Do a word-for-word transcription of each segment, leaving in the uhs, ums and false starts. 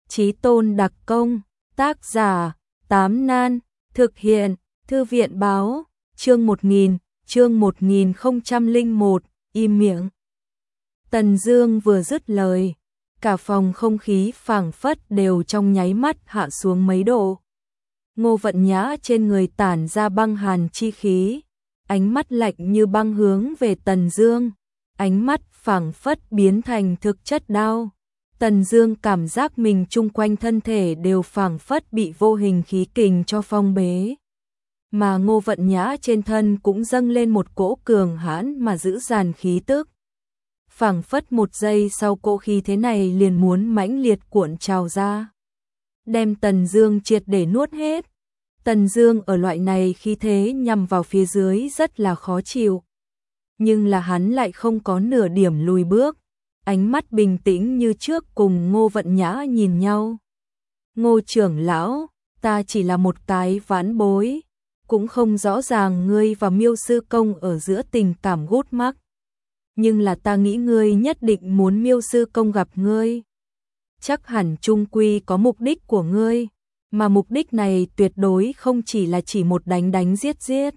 Chí tôn đặc công, tác giả, Tám Nan, thực hiện, Thư viện báo, chương một nghìn, chương một nghìn không trăm lẻ một, im miệng. Tần Dương vừa dứt lời, cả phòng không khí phảng phất đều trong nháy mắt hạ xuống mấy độ. Ngô Vận Nhã trên người tản ra băng hàn chi khí, ánh mắt lạnh như băng hướng về Tần Dương, ánh mắt phảng phất biến thành thực chất đao. Tần Dương cảm giác mình chung quanh thân thể đều phảng phất bị vô hình khí kình cho phong bế. Mà Ngô Vận Nhã trên thân cũng dâng lên một cỗ cường hãn mà dữ dằn khí tức. Phảng phất một giây sau cỗ khí thế này liền muốn mãnh liệt cuộn trào ra, đem Tần Dương triệt để nuốt hết. Tần Dương ở loại này khí thế nhằm vào phía dưới rất là khó chịu, nhưng là hắn lại không có nửa điểm lùi bước, ánh mắt bình tĩnh như trước cùng Ngô Vận Nhã nhìn nhau. Ngô trưởng lão, ta chỉ là một cái vãn bối, cũng không rõ ràng ngươi và Miêu sư công ở giữa tình cảm gút mắc, nhưng là ta nghĩ ngươi nhất định muốn Miêu sư công gặp ngươi. Chắc hẳn chung quy có mục đích của ngươi, mà mục đích này tuyệt đối không chỉ là chỉ một đánh đánh giết giết.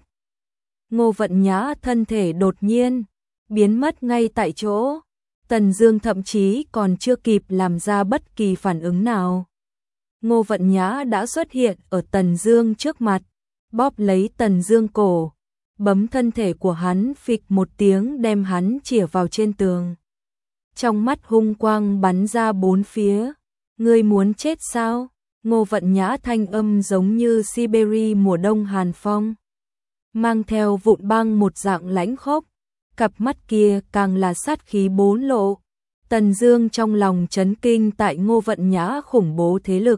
Ngô Vận Nhã thân thể đột nhiên biến mất ngay tại chỗ, Tần Dương thậm chí còn chưa kịp làm ra bất kỳ phản ứng nào. Ngô Vận Nhã đã xuất hiện ở Tần Dương trước mặt, bóp lấy Tần Dương cổ, bấm thân thể của hắn phịch một tiếng đem hắn chĩa vào trên tường. Trong mắt hung quang bắn ra bốn phía, ngươi muốn chết sao? Ngô Vận Nhã thanh âm giống như Siberia mùa đông hàn phong, mang theo vụn băng một dạng lãnh khốc, cặp mắt kia càng là sát khí bốn lộ. Tần Dương trong lòng chấn kinh tại Ngô Vận Nhã khủng bố thế lực.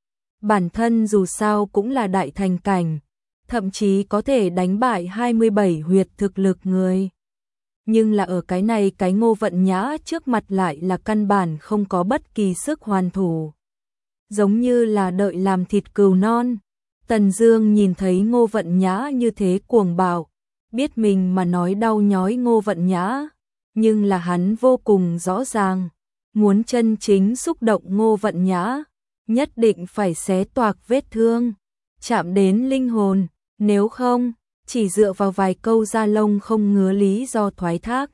Bản thân dù sao cũng là đại thành cảnh, thậm chí có thể đánh bại hai mươi bảy huyệt thực lực người. Nhưng là ở cái này cái Ngô Vận Nhã trước mặt lại là căn bản không có bất kỳ sức hoàn thủ, giống như là đợi làm thịt cừu non. Tần Dương nhìn thấy Ngô Vận Nhã như thế cuồng bạo, biết mình mà nói đau nhói Ngô Vận Nhã, nhưng là hắn vô cùng rõ ràng, muốn chân chính xúc động Ngô Vận Nhã, nhất định phải xé toạc vết thương, chạm đến linh hồn, nếu không, chỉ dựa vào vài câu da lông không ngứa lý do thoái thác,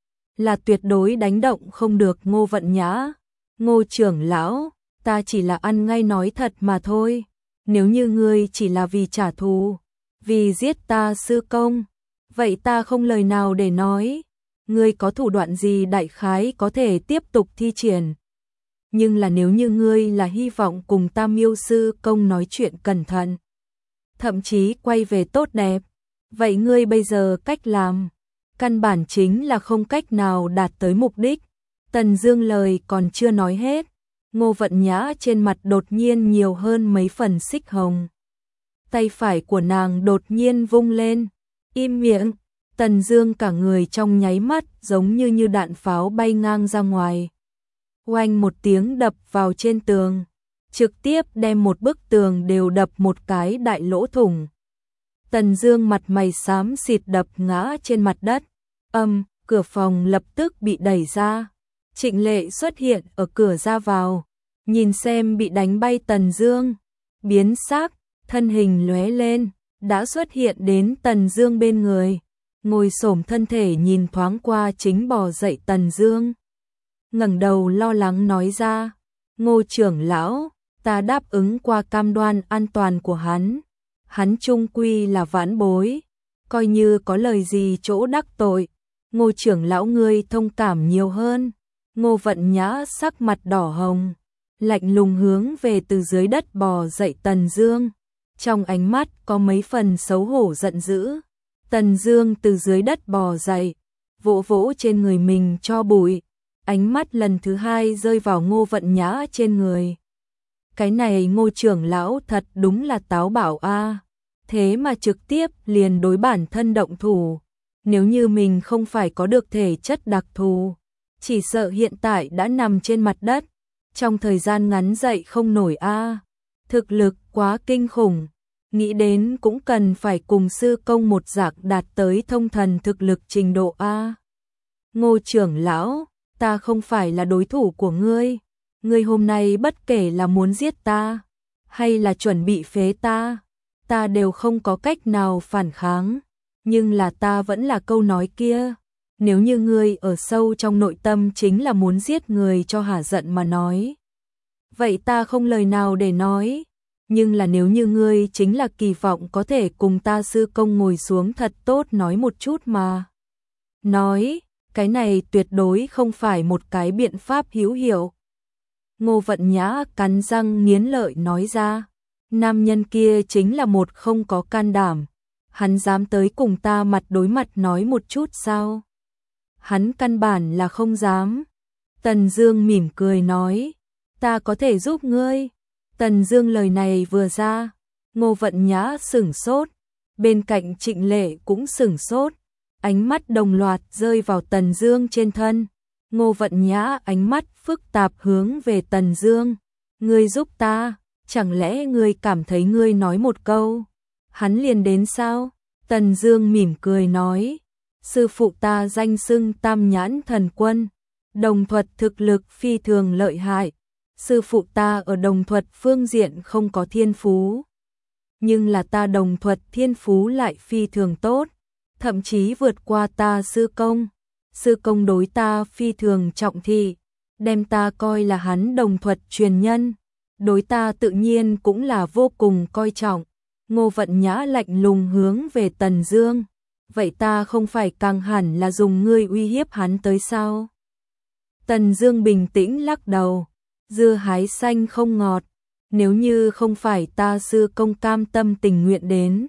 là tuyệt đối đánh động không được Ngô Vận Nhã. Ngô trưởng lão, ta chỉ là ăn ngay nói thật mà thôi, nếu như ngươi chỉ là vì trả thù, vì giết ta sư công, vậy ta không lời nào để nói, ngươi có thủ đoạn gì đại khái có thể tiếp tục thi triển. Nhưng là nếu như ngươi là hy vọng cùng ta Miêu sư công nói chuyện cẩn thận, thậm chí quay về tốt đẹp, vậy ngươi bây giờ cách làm, căn bản chính là không cách nào đạt tới mục đích. Tần Dương lời còn chưa nói hết, Ngô Vận Nhã trên mặt đột nhiên nhiều hơn mấy phần xích hồng. Tay phải của nàng đột nhiên vung lên, im miệng. Tần Dương cả người trong nháy mắt giống như như đạn pháo bay ngang ra ngoài. Oanh một tiếng đập vào trên tường, trực tiếp đem một bức tường đều đập một cái đại lỗ thủng. Tần Dương mặt mày xám xịt đập ngã trên mặt đất. Âm, cửa phòng lập tức bị đẩy ra. Trịnh Lệ xuất hiện ở cửa ra vào, nhìn xem bị đánh bay Tần Dương, biến sắc, thân hình lóe lên, đã xuất hiện đến Tần Dương bên người, ngồi xổm thân thể nhìn thoáng qua chính bò dậy Tần Dương. Ngẩng đầu lo lắng nói ra, Ngô trưởng lão, ta đáp ứng qua cam đoan an toàn của hắn, hắn chung quy là vãn bối, coi như có lời gì chỗ đắc tội, Ngô trưởng lão ngươi thông cảm nhiều hơn. Ngô Vận Nhã sắc mặt đỏ hồng, lạnh lùng hướng về từ dưới đất bò dậy Tần Dương, trong ánh mắt có mấy phần xấu hổ giận dữ. Tần Dương từ dưới đất bò dậy, vỗ vỗ trên người mình cho bụi, ánh mắt lần thứ hai rơi vào Ngô Vận Nhã trên người. Cái này Ngô trưởng lão thật đúng là táo bạo a, thế mà trực tiếp liền đối bản thân động thủ, nếu như mình không phải có được thể chất đặc thù, chỉ sợ hiện tại đã nằm trên mặt đất, trong thời gian ngắn dậy không nổi a, thực lực quá kinh khủng. Nghĩ đến cũng cần phải cùng sư công một dạng đạt tới thông thần thực lực trình độ A. Ngô trưởng lão, ta không phải là đối thủ của ngươi. ngươi hôm nay bất kể là muốn giết ta, hay là chuẩn bị phế ta, ta đều không có cách nào phản kháng, nhưng là ta vẫn là câu nói kia, nếu như ngươi ở sâu trong nội tâm chính là muốn giết người cho hả giận mà nói. Vậy ta không lời nào để nói, nhưng là nếu như ngươi chính là kỳ vọng có thể cùng ta sư công ngồi xuống thật tốt nói một chút mà. Nói, cái này tuyệt đối không phải một cái biện pháp hữu hiệu. Ngô Vận Nhã cắn răng nghiến lợi nói ra, nam nhân kia chính là một không có can đảm, hắn dám tới cùng ta mặt đối mặt nói một chút sao? Hắn căn bản là không dám. Tần Dương mỉm cười nói, ta có thể giúp ngươi. Tần Dương lời này vừa ra, Ngô Vận Nhã sửng sốt, bên cạnh Trịnh Lệ cũng sửng sốt, ánh mắt đồng loạt rơi vào Tần Dương trên thân. Ngô Vận Nhã ánh mắt phức tạp hướng về Tần Dương, ngươi giúp ta, chẳng lẽ ngươi cảm thấy ngươi nói một câu, hắn liền đến sao? Tần Dương mỉm cười nói, sư phụ ta danh xưng Tam Nhãn Thần Quân, đồng thuật thực lực phi thường lợi hại, sư phụ ta ở đồng thuật phương diện không có thiên phú, nhưng là ta đồng thuật thiên phú lại phi thường tốt, thậm chí vượt qua ta sư công. Sư công đối ta phi thường trọng thị, đem ta coi là hắn đồng thuật truyền nhân, đối ta tự nhiên cũng là vô cùng coi trọng. Ngô Vận Nhã lạnh lùng hướng về Tần Dương, vậy ta không phải càng hẳn là dùng ngươi uy hiếp hắn tới sao? Tần Dương bình tĩnh lắc đầu, dưa hái xanh không ngọt, nếu như không phải ta sư công cam tâm tình nguyện đến,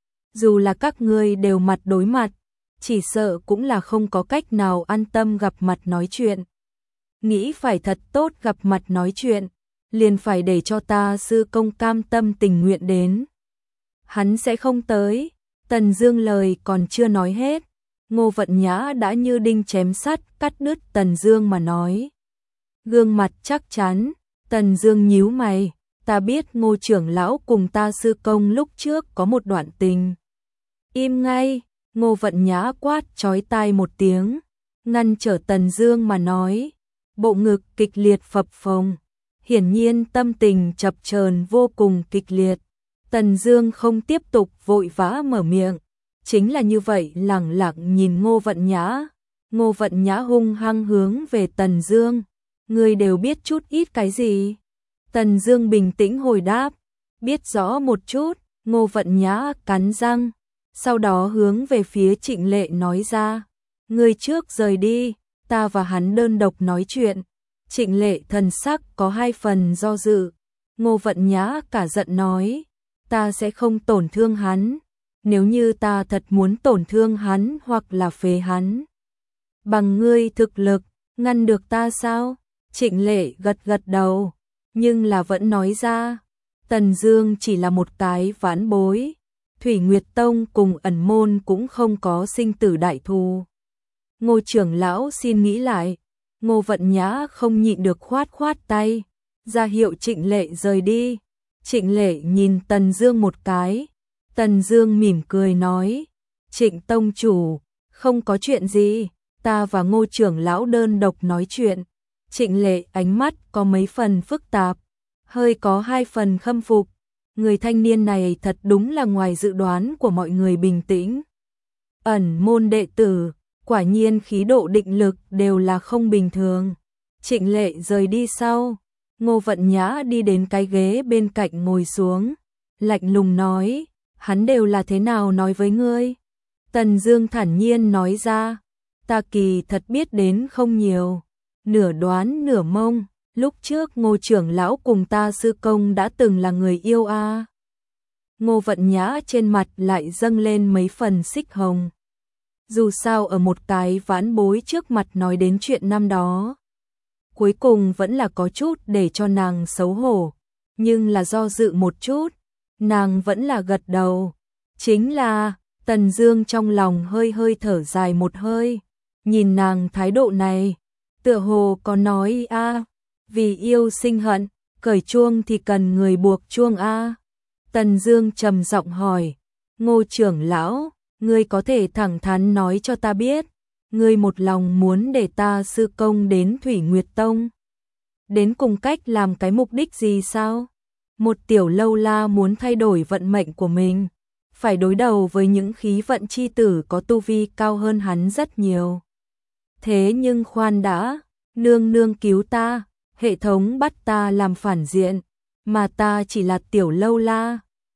dù là các ngươi đều mặt đối mặt, chỉ sợ cũng là không có cách nào an tâm gặp mặt nói chuyện. Nghĩ phải thật tốt gặp mặt nói chuyện, liền phải để cho ta sư công cam tâm tình nguyện đến. Hắn sẽ không tới. Tần Dương lời còn chưa nói hết, Ngô Vận Nhã đã như đinh chém sắt cắt đứt Tần Dương mà nói. Gương mặt chắc chắn, Tần Dương nhíu mày, ta biết Ngô trưởng lão cùng ta sư công lúc trước có một đoạn tình. Im ngay. Ngô Vận Nhã quát chói tai một tiếng, ngăn trở Tần Dương mà nói, bộ ngực kịch liệt phập phồng, hiển nhiên tâm tình chập chờn vô cùng kịch liệt. Tần Dương không tiếp tục vội vã mở miệng, chính là như vậy lẳng lặng nhìn Ngô Vận Nhã. Ngô Vận Nhã hung hăng hướng về Tần Dương, ngươi đều biết chút ít cái gì? Tần Dương bình tĩnh hồi đáp, biết rõ một chút. Ngô Vận Nhã cắn răng, sau đó hướng về phía Trịnh Lệ nói ra, ngươi trước rời đi, ta và hắn đơn độc nói chuyện. Trịnh Lệ thần sắc có hai phần do dự. Ngô Vận Nhã cả giận nói, ta sẽ không tổn thương hắn, nếu như ta thật muốn tổn thương hắn hoặc là phế hắn, bằng ngươi thực lực, ngăn được ta sao? Trịnh Lệ gật gật đầu, nhưng là vẫn nói ra, Tần Dương chỉ là một cái vãn bối, Thủy Nguyệt Tông cùng ẩn môn cũng không có sinh tử đại thù. Ngô trưởng lão xin nghĩ lại. Ngô Vận Nhã không nhịn được khoát khoát tay, ra hiệu Trịnh Lệ rời đi. Trịnh Lệ nhìn Tần Dương một cái, Tần Dương mỉm cười nói, Trịnh tông chủ, không có chuyện gì, ta và Ngô trưởng lão đơn độc nói chuyện. Trịnh Lệ ánh mắt có mấy phần phức tạp, hơi có hai phần khâm phục. Người thanh niên này thật đúng là ngoài dự đoán của mọi người bình tĩnh. Ẩn môn đệ tử, quả nhiên khí độ định lực đều là không bình thường. Trịnh Lệ rời đi sau, Ngô Vận Nhã đi đến cái ghế bên cạnh ngồi xuống, lạnh lùng nói, hắn đều là thế nào nói với ngươi? Tần Dương thản nhiên nói ra, ta kỳ thật biết đến không nhiều, nửa đoán nửa mông. Lúc trước Ngô trưởng lão cùng ta sư công đã từng là người yêu a. À. Ngô Vận Nhã trên mặt lại dâng lên mấy phần xích hồng. Dù sao ở một cái vãn bối trước mặt nói đến chuyện năm đó, cuối cùng vẫn là có chút để cho nàng xấu hổ, nhưng là do dự một chút, nàng vẫn là gật đầu. Chính là, Tần Dương trong lòng hơi hơi thở dài một hơi, nhìn nàng thái độ này, tựa hồ có nói a, à, vì yêu sinh hận, cởi chuông thì cần người buộc chuông a. À. Tần Dương trầm giọng hỏi, Ngô trưởng lão, ngươi có thể thẳng thắn nói cho ta biết, ngươi một lòng muốn để ta sư công đến Thủy Nguyệt Tông. đến cùng cách làm cái mục đích gì sao? Một tiểu lâu la muốn thay đổi vận mệnh của mình, phải đối đầu với những khí vận chi tử có tu vi cao hơn hắn rất nhiều. Thế nhưng khoan đã, nương nương cứu ta, hệ thống bắt ta làm phản diện, mà ta chỉ là tiểu lâu la,